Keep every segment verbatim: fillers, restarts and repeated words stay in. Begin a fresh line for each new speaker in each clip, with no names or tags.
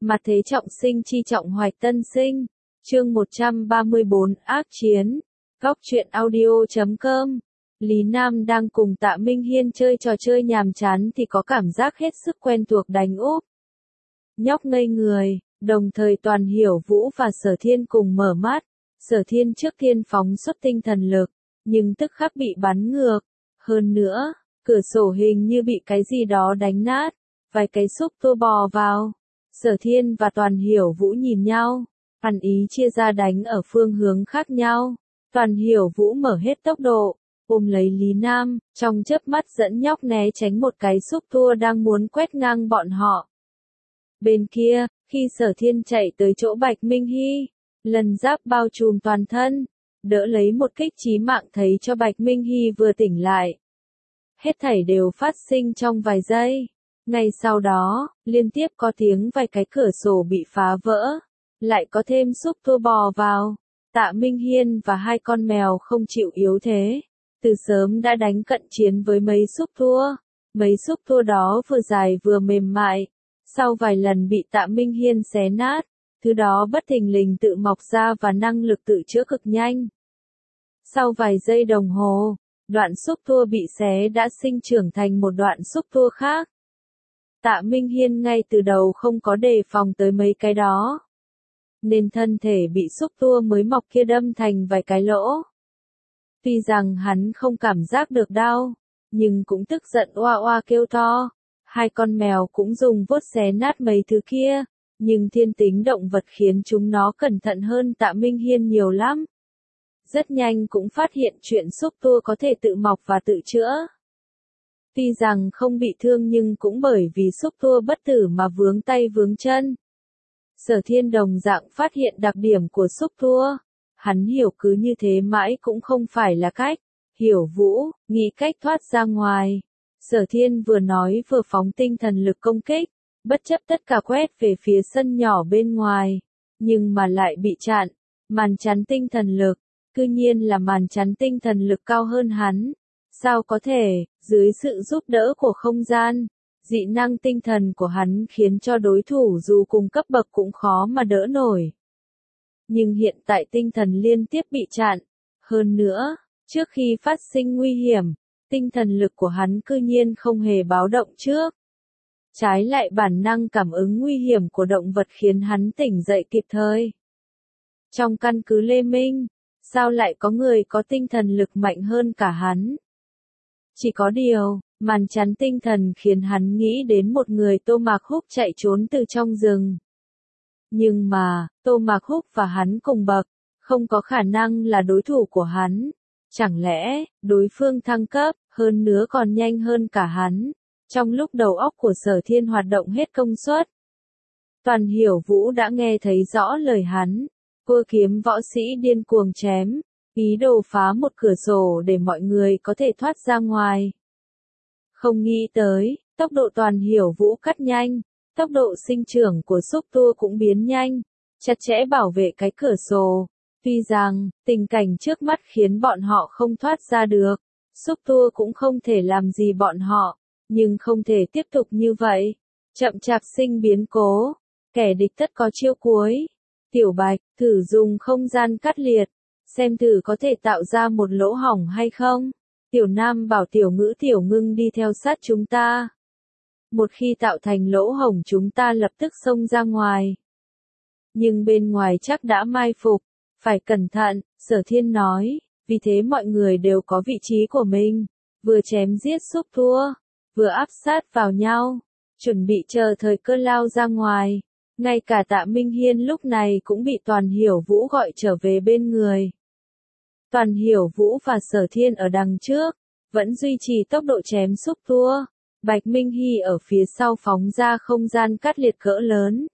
Mặt thế trọng sinh chi trọng hoạch tân sinh. Chương một trăm ba mươi bốn ác chiến. Góc truyện audio chấm com. Lý Nam đang cùng Tạ Minh Hiên chơi trò chơi nhàm chán thì có cảm giác hết sức quen thuộc đánh úp. Nhóc ngây người, đồng thời Toàn Hiểu Vũ và Sở Thiên cùng mở mắt. Sở Thiên trước tiên phóng xuất tinh thần lực, nhưng tức khắc bị bắn ngược. Hơn nữa, cửa sổ hình như bị cái gì đó đánh nát, vài cái xúc tua bò vào. Sở Thiên và Toàn Hiểu Vũ nhìn nhau, ăn ý chia ra đánh ở phương hướng khác nhau. Toàn Hiểu Vũ mở hết tốc độ, ôm lấy Lý Nam, trong chớp mắt dẫn nhóc né tránh một cái xúc tua đang muốn quét ngang bọn họ. Bên kia, khi Sở Thiên chạy tới chỗ Bạch Minh Hy, lần giáp bao trùm toàn thân, đỡ lấy một kích chí mạng thấy cho Bạch Minh Hy vừa tỉnh lại. Hết thảy đều phát sinh trong vài giây. Ngay sau đó, liên tiếp có tiếng vài cái cửa sổ bị phá vỡ, lại có thêm xúc tua bò vào. Tạ Minh Hiên và hai con mèo không chịu yếu thế, từ sớm đã đánh cận chiến với mấy xúc tua. Mấy xúc tua đó vừa dài vừa mềm mại, sau vài lần bị Tạ Minh Hiên xé nát, thứ đó bất thình lình tự mọc ra và năng lực tự chữa cực nhanh. Sau vài giây đồng hồ, đoạn xúc tua bị xé đã sinh trưởng thành một đoạn xúc tua khác. Tạ Minh Hiên ngay từ đầu không có đề phòng tới mấy cái đó, nên thân thể bị xúc tua mới mọc kia đâm thành vài cái lỗ. Tuy rằng hắn không cảm giác được đau, nhưng cũng tức giận oa oa kêu to. Hai con mèo cũng dùng vuốt xé nát mấy thứ kia, nhưng thiên tính động vật khiến chúng nó cẩn thận hơn Tạ Minh Hiên nhiều lắm. Rất nhanh cũng phát hiện chuyện xúc tua có thể tự mọc và tự chữa. Tuy rằng không bị thương nhưng cũng bởi vì xúc tua bất tử mà vướng tay vướng chân. Sở Thiên đồng dạng phát hiện đặc điểm của xúc tua. Hắn hiểu cứ như thế mãi cũng không phải là cách. Hiểu Vũ, nghĩ cách thoát ra ngoài. Sở Thiên vừa nói vừa phóng tinh thần lực công kích, bất chấp tất cả quét về phía sân nhỏ bên ngoài. Nhưng mà lại bị chặn, màn chắn tinh thần lực, cư nhiên là màn chắn tinh thần lực cao hơn hắn. Sao có thể, dưới sự giúp đỡ của không gian, dị năng tinh thần của hắn khiến cho đối thủ dù cùng cấp bậc cũng khó mà đỡ nổi. Nhưng hiện tại tinh thần liên tiếp bị chặn. Hơn nữa, trước khi phát sinh nguy hiểm, tinh thần lực của hắn cư nhiên không hề báo động trước. Trái lại bản năng cảm ứng nguy hiểm của động vật khiến hắn tỉnh dậy kịp thời. Trong căn cứ Lê Minh, sao lại có người có tinh thần lực mạnh hơn cả hắn? Chỉ có điều, màn chắn tinh thần khiến hắn nghĩ đến một người Tô Mạc Húc chạy trốn từ trong rừng. Nhưng mà, Tô Mạc Húc và hắn cùng bậc, không có khả năng là đối thủ của hắn. Chẳng lẽ, đối phương thăng cấp, hơn nữa còn nhanh hơn cả hắn? Trong lúc đầu óc của Sở Thiên hoạt động hết công suất, Toàn Hiểu Vũ đã nghe thấy rõ lời hắn. Cua kiếm võ sĩ điên cuồng chém, ý đồ phá một cửa sổ để mọi người có thể thoát ra ngoài. Không nghĩ tới, tốc độ Toàn Hiểu Vũ cắt nhanh, tốc độ sinh trưởng của xúc tua cũng biến nhanh, chặt chẽ bảo vệ cái cửa sổ. Tuy rằng, tình cảnh trước mắt khiến bọn họ không thoát ra được, xúc tua cũng không thể làm gì bọn họ, nhưng không thể tiếp tục như vậy. Chậm chạp sinh biến cố, kẻ địch tất có chiêu cuối. Tiểu Bạch, thử dùng không gian cắt liệt, xem thử có thể tạo ra một lỗ hổng hay không. Tiểu Nam bảo Tiểu Ngữ Tiểu Ngưng đi theo sát chúng ta. Một khi tạo thành lỗ hổng chúng ta lập tức xông ra ngoài. Nhưng bên ngoài chắc đã mai phục, phải cẩn thận, Sở Thiên nói, vì thế mọi người đều có vị trí của mình, vừa chém giết xúc tua, vừa áp sát vào nhau, chuẩn bị chờ thời cơ lao ra ngoài. Ngay cả Tạ Minh Hiên lúc này cũng bị Toàn Hiểu Vũ gọi trở về bên người. Toàn Hiểu Vũ và Sở Thiên ở đằng trước, vẫn duy trì tốc độ chém xúc tua. Bạch Minh Hy ở phía sau phóng ra không gian cắt liệt cỡ lớn.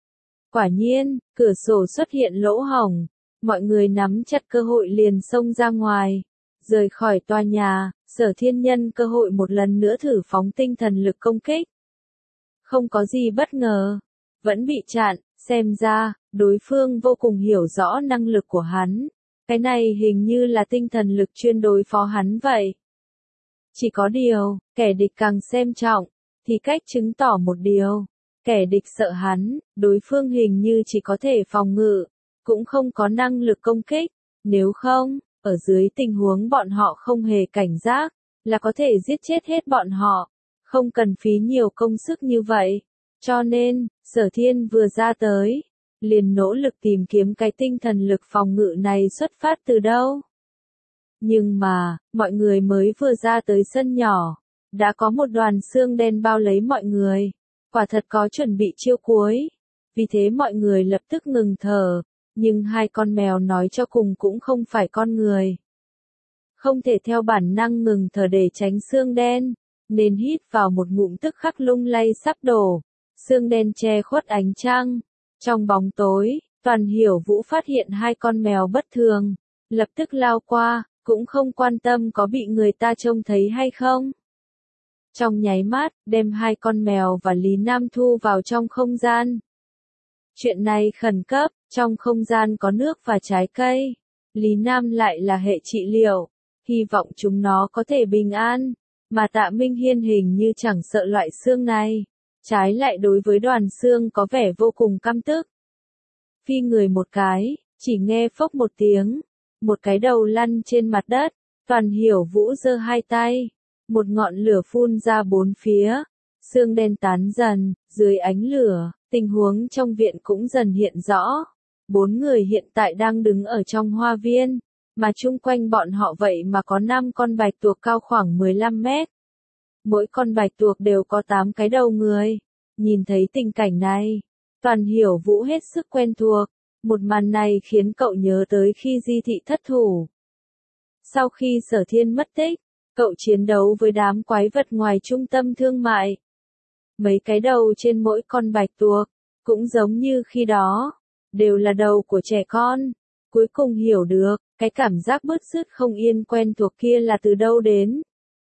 Quả nhiên, cửa sổ xuất hiện lỗ hổng, mọi người nắm chặt cơ hội liền xông ra ngoài, rời khỏi tòa nhà. Sở Thiên nhân cơ hội một lần nữa thử phóng tinh thần lực công kích. Không có gì bất ngờ, vẫn bị chặn, xem ra, đối phương vô cùng hiểu rõ năng lực của hắn. Cái này hình như là tinh thần lực chuyên đối phó hắn vậy. Chỉ có điều, kẻ địch càng xem trọng, thì cách chứng tỏ một điều. Kẻ địch sợ hắn, đối phương hình như chỉ có thể phòng ngự, cũng không có năng lực công kích, nếu không, ở dưới tình huống bọn họ không hề cảnh giác, là có thể giết chết hết bọn họ, không cần phí nhiều công sức như vậy. Cho nên, Sở Thiên vừa ra tới, liền nỗ lực tìm kiếm cái tinh thần lực phòng ngự này xuất phát từ đâu. Nhưng mà, mọi người mới vừa ra tới sân nhỏ, đã có một đoàn xương đen bao lấy mọi người, quả thật có chuẩn bị chiêu cuối. Vì thế mọi người lập tức ngừng thở, nhưng hai con mèo nói cho cùng cũng không phải con người. Không thể theo bản năng ngừng thở để tránh xương đen, nên hít vào một ngụm tức khắc lung lay sắp đổ. Xương đen che khuất ánh trăng. Trong bóng tối, Toàn Hiểu Vũ phát hiện hai con mèo bất thường, lập tức lao qua, cũng không quan tâm có bị người ta trông thấy hay không. Trong nháy mắt, đem hai con mèo và Lý Nam thu vào trong không gian. Chuyện này khẩn cấp, trong không gian có nước và trái cây. Lý Nam lại là hệ trị liệu, hy vọng chúng nó có thể bình an, mà Tạ Minh Hiên hình như chẳng sợ loại xương này. Trái lại đối với đoàn xương có vẻ vô cùng căm tức. Phi người một cái, chỉ nghe phốc một tiếng, một cái đầu lăn trên mặt đất, Toàn Hiểu Vũ giơ hai tay, một ngọn lửa phun ra bốn phía, xương đen tán dần, dưới ánh lửa, tình huống trong viện cũng dần hiện rõ. Bốn người hiện tại đang đứng ở trong hoa viên, mà chung quanh bọn họ vậy mà có năm con bạch tuộc cao khoảng mười lăm mét. Mỗi con bạch tuộc đều có tám cái đầu người. Nhìn thấy tình cảnh này, Toàn Hiểu Vũ hết sức quen thuộc. Một màn này khiến cậu nhớ tới khi Di Thị thất thủ. Sau khi Sở Thiên mất tích, cậu chiến đấu với đám quái vật ngoài trung tâm thương mại. Mấy cái đầu trên mỗi con bạch tuộc, cũng giống như khi đó, đều là đầu của trẻ con. Cuối cùng hiểu được, cái cảm giác bứt rứt không yên quen thuộc kia là từ đâu đến.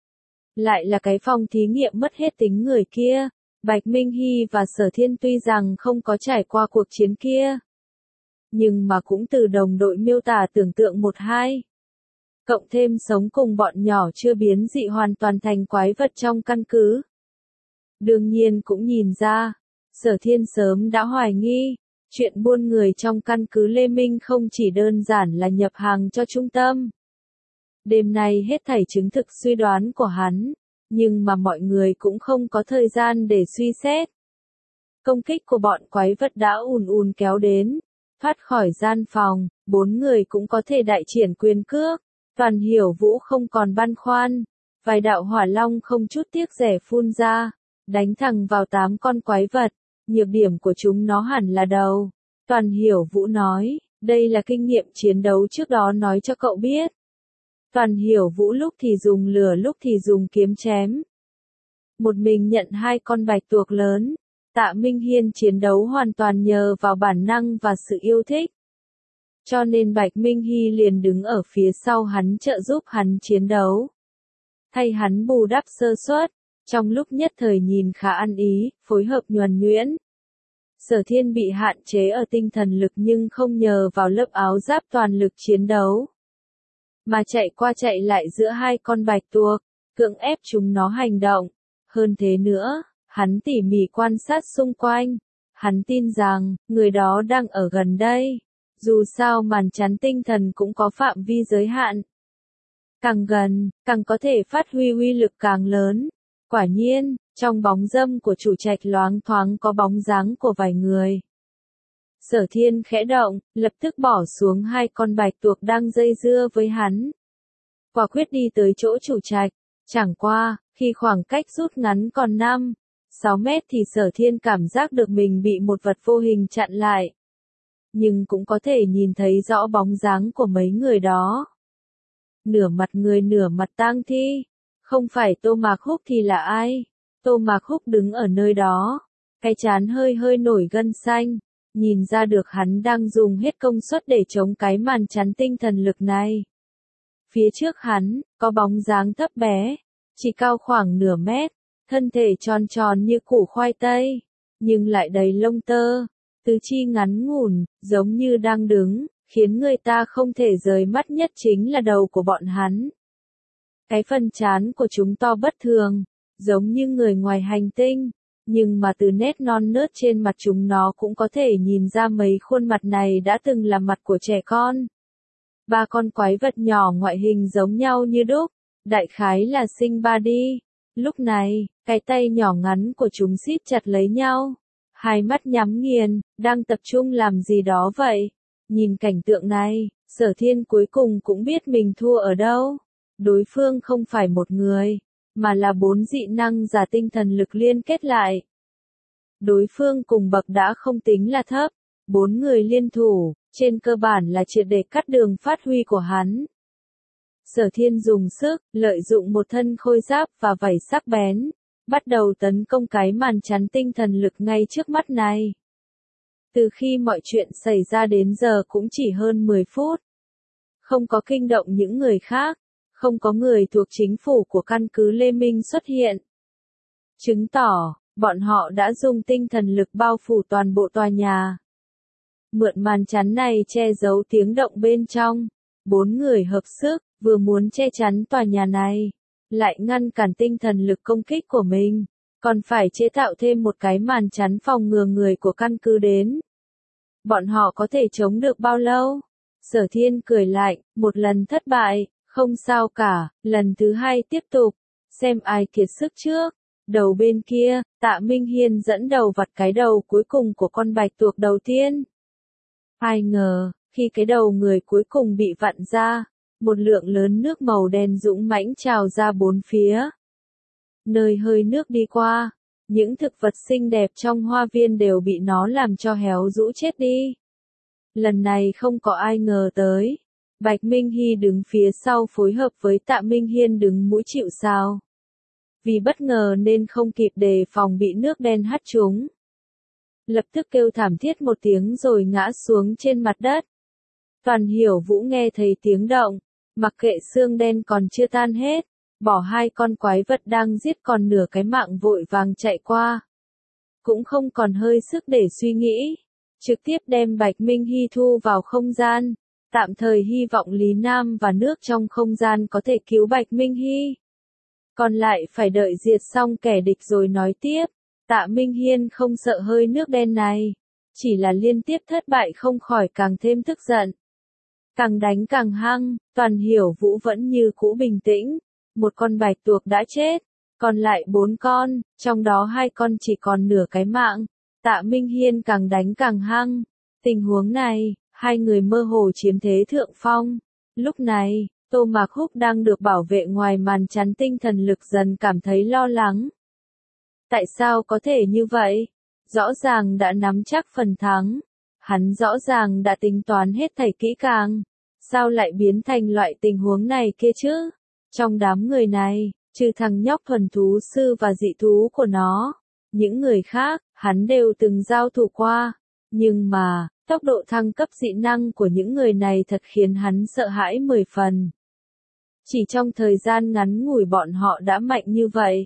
Lại là cái phòng thí nghiệm mất hết tính người kia. Bạch Minh Hy và Sở Thiên tuy rằng không có trải qua cuộc chiến kia, nhưng mà cũng từ đồng đội miêu tả tưởng tượng một hai. Cộng thêm sống cùng bọn nhỏ chưa biến dị hoàn toàn thành quái vật trong căn cứ. Đương nhiên cũng nhìn ra, Sở Thiên sớm đã hoài nghi, chuyện buôn người trong căn cứ Lê Minh không chỉ đơn giản là nhập hàng cho trung tâm. Đêm nay hết thảy chứng thực suy đoán của hắn, nhưng mà mọi người cũng không có thời gian để suy xét. Công kích của bọn quái vật đã ùn ùn kéo đến, thoát khỏi gian phòng, bốn người cũng có thể đại triển quyền cước. Toàn Hiểu Vũ không còn băn khoăn, vài đạo hỏa long không chút tiếc rẻ phun ra, đánh thẳng vào tám con quái vật. Nhược điểm của chúng nó hẳn là đầu. Toàn Hiểu Vũ nói, đây là kinh nghiệm chiến đấu trước đó nói cho cậu biết. Toàn Hiểu Vũ lúc thì dùng lửa lúc thì dùng kiếm chém. Một mình nhận hai con bạch tuộc lớn, Tạ Minh Hiên chiến đấu hoàn toàn nhờ vào bản năng và sự yêu thích. Cho nên Bạch Minh Hy liền đứng ở phía sau hắn trợ giúp hắn chiến đấu. Thay hắn bù đắp sơ suất, trong lúc nhất thời nhìn khá ăn ý, phối hợp nhuần nhuyễn. Sở Thiên bị hạn chế ở tinh thần lực nhưng không nhờ vào lớp áo giáp toàn lực chiến đấu, mà chạy qua chạy lại giữa hai con bạch tuộc, cưỡng ép chúng nó hành động. Hơn thế nữa, hắn tỉ mỉ quan sát xung quanh. Hắn tin rằng, người đó đang ở gần đây. Dù sao màn chắn tinh thần cũng có phạm vi giới hạn. Càng gần, càng có thể phát huy uy lực càng lớn. Quả nhiên, trong bóng râm của chủ trạch loáng thoáng có bóng dáng của vài người. Sở Thiên khẽ động, lập tức bỏ xuống hai con bạch tuộc đang dây dưa với hắn. Quả quyết đi tới chỗ chủ trạch. Chẳng qua, khi khoảng cách rút ngắn còn năm, sáu mét thì Sở Thiên cảm giác được mình bị một vật vô hình chặn lại. Nhưng cũng có thể nhìn thấy rõ bóng dáng của mấy người đó. Nửa mặt người nửa mặt tang thi. Không phải Tô Mạc Húc thì là ai? Tô Mạc Húc đứng ở nơi đó. Cái trán hơi hơi nổi gân xanh. Nhìn ra được hắn đang dùng hết công suất để chống cái màn chắn tinh thần lực này. Phía trước hắn, có bóng dáng thấp bé. Chỉ cao khoảng nửa mét. Thân thể tròn tròn như củ khoai tây. Nhưng lại đầy lông tơ. Tứ chi ngắn ngủn, giống như đang đứng, khiến người ta không thể rời mắt nhất chính là đầu của bọn hắn. Cái phần trán của chúng to bất thường, giống như người ngoài hành tinh, nhưng mà từ nét non nớt trên mặt chúng nó cũng có thể nhìn ra mấy khuôn mặt này đã từng là mặt của trẻ con. Ba con quái vật nhỏ ngoại hình giống nhau như đúc, đại khái là sinh ba đi. Lúc này, cái tay nhỏ ngắn của chúng siết chặt lấy nhau, hai mắt nhắm nghiền, đang tập trung làm gì đó vậy. Nhìn cảnh tượng này, Sở Thiên cuối cùng cũng biết mình thua ở đâu. Đối phương không phải một người, mà là bốn dị năng giả tinh thần lực liên kết lại. Đối phương cùng bậc đã không tính là thấp, bốn người liên thủ, trên cơ bản là triệt để cắt đường phát huy của hắn. Sở Thiên dùng sức, lợi dụng một thân khôi giáp và vảy sắc bén, bắt đầu tấn công cái màn chắn tinh thần lực ngay trước mắt này. Từ khi mọi chuyện xảy ra đến giờ cũng chỉ hơn mười phút. Không có kinh động những người khác, không có người thuộc chính phủ của căn cứ Lê Minh xuất hiện. Chứng tỏ, bọn họ đã dùng tinh thần lực bao phủ toàn bộ tòa nhà. Mượn màn chắn này che giấu tiếng động bên trong, bốn người hợp sức, vừa muốn che chắn tòa nhà này, lại ngăn cản tinh thần lực công kích của mình, còn phải chế tạo thêm một cái màn chắn phòng ngừa người của căn cứ đến. Bọn họ có thể chống được bao lâu? Sở Thiên cười lạnh, một lần thất bại, không sao cả, lần thứ hai tiếp tục, xem ai kiệt sức trước. Đầu bên kia, Tạ Minh Hiên dẫn đầu vặt cái đầu cuối cùng của con bạch tuộc đầu tiên. Ai ngờ, khi cái đầu người cuối cùng bị vặn ra, một lượng lớn nước màu đen dũng mãnh trào ra bốn phía. Nơi hơi nước đi qua, những thực vật xinh đẹp trong hoa viên đều bị nó làm cho héo rũ chết đi. Lần này không có ai ngờ tới. Bạch Minh Hy đứng phía sau phối hợp với Tạ Minh Hiên đứng mũi chịu sào. Vì bất ngờ nên không kịp đề phòng bị nước đen hắt trúng. Lập tức kêu thảm thiết một tiếng rồi ngã xuống trên mặt đất. Toàn Hiểu Vũ nghe thấy tiếng động, mặc kệ xương đen còn chưa tan hết, bỏ hai con quái vật đang giết còn nửa cái mạng vội vàng chạy qua. Cũng không còn hơi sức để suy nghĩ, trực tiếp đem Bạch Minh Hy thu vào không gian, tạm thời hy vọng Lý Nam và nước trong không gian có thể cứu Bạch Minh Hy. Còn lại phải đợi diệt xong kẻ địch rồi nói tiếp. Tạ Minh Hiên không sợ hơi nước đen này, chỉ là liên tiếp thất bại không khỏi càng thêm tức giận. Càng đánh càng hăng, Toàn Hiểu Vũ vẫn như cũ bình tĩnh, một con bạch tuộc đã chết, còn lại bốn con, trong đó hai con chỉ còn nửa cái mạng. Tạ Minh Hiên càng đánh càng hăng, tình huống này, hai người mơ hồ chiếm thế thượng phong. Lúc này, Tô Mạc Húc đang được bảo vệ ngoài màn chắn tinh thần lực dần cảm thấy lo lắng. Tại sao có thể như vậy? Rõ ràng đã nắm chắc phần thắng. Hắn rõ ràng đã tính toán hết thảy kỹ càng. Sao lại biến thành loại tình huống này kia chứ? Trong đám người này, trừ thằng nhóc thuần thú sư và dị thú của nó, những người khác, hắn đều từng giao thủ qua. Nhưng mà, tốc độ thăng cấp dị năng của những người này thật khiến hắn sợ hãi mười phần. Chỉ trong thời gian ngắn ngủi bọn họ đã mạnh như vậy.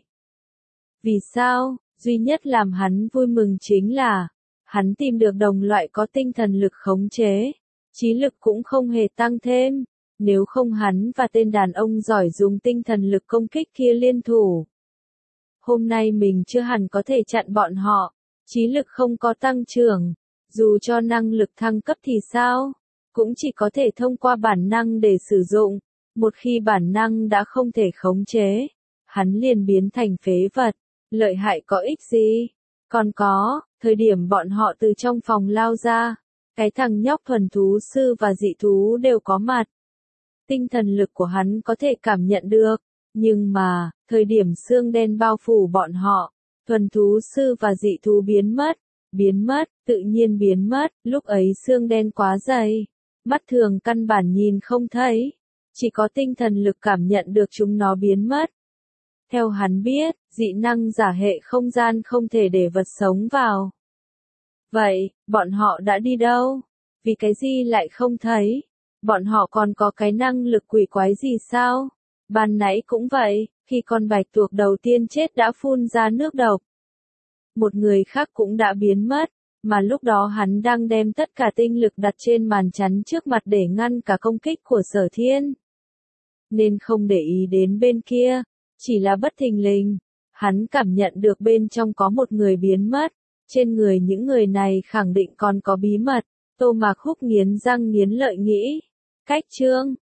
Vì sao? Duy nhất làm hắn vui mừng chính là, hắn tìm được đồng loại có tinh thần lực khống chế, trí lực cũng không hề tăng thêm, nếu không hắn và tên đàn ông giỏi dùng tinh thần lực công kích kia liên thủ. Hôm nay mình chưa hẳn có thể chặn bọn họ, trí lực không có tăng trưởng, dù cho năng lực thăng cấp thì sao, cũng chỉ có thể thông qua bản năng để sử dụng, một khi bản năng đã không thể khống chế, hắn liền biến thành phế vật. Lợi hại có ích gì? Còn có, thời điểm bọn họ từ trong phòng lao ra, cái thằng nhóc thuần thú sư và dị thú đều có mặt. Tinh thần lực của hắn có thể cảm nhận được, nhưng mà, thời điểm xương đen bao phủ bọn họ, thuần thú sư và dị thú biến mất, biến mất, tự nhiên biến mất, lúc ấy xương đen quá dày, mắt thường căn bản nhìn không thấy, chỉ có tinh thần lực cảm nhận được chúng nó biến mất. Theo hắn biết, dị năng giả hệ không gian không thể để vật sống vào. Vậy, bọn họ đã đi đâu? Vì cái gì lại không thấy? Bọn họ còn có cái năng lực quỷ quái gì sao? Ban nãy cũng vậy, khi con bạch tuộc đầu tiên chết đã phun ra nước độc. Một người khác cũng đã biến mất, mà lúc đó hắn đang đem tất cả tinh lực đặt trên màn chắn trước mặt để ngăn cả công kích của Sở Thiên. Nên không để ý đến bên kia. Chỉ là bất thình lình, Hắn cảm nhận được bên trong có một người biến mất. Trên người những người này khẳng định còn có bí mật. Tô Mạc Húc nghiến răng nghiến lợi nghĩ. Cách chương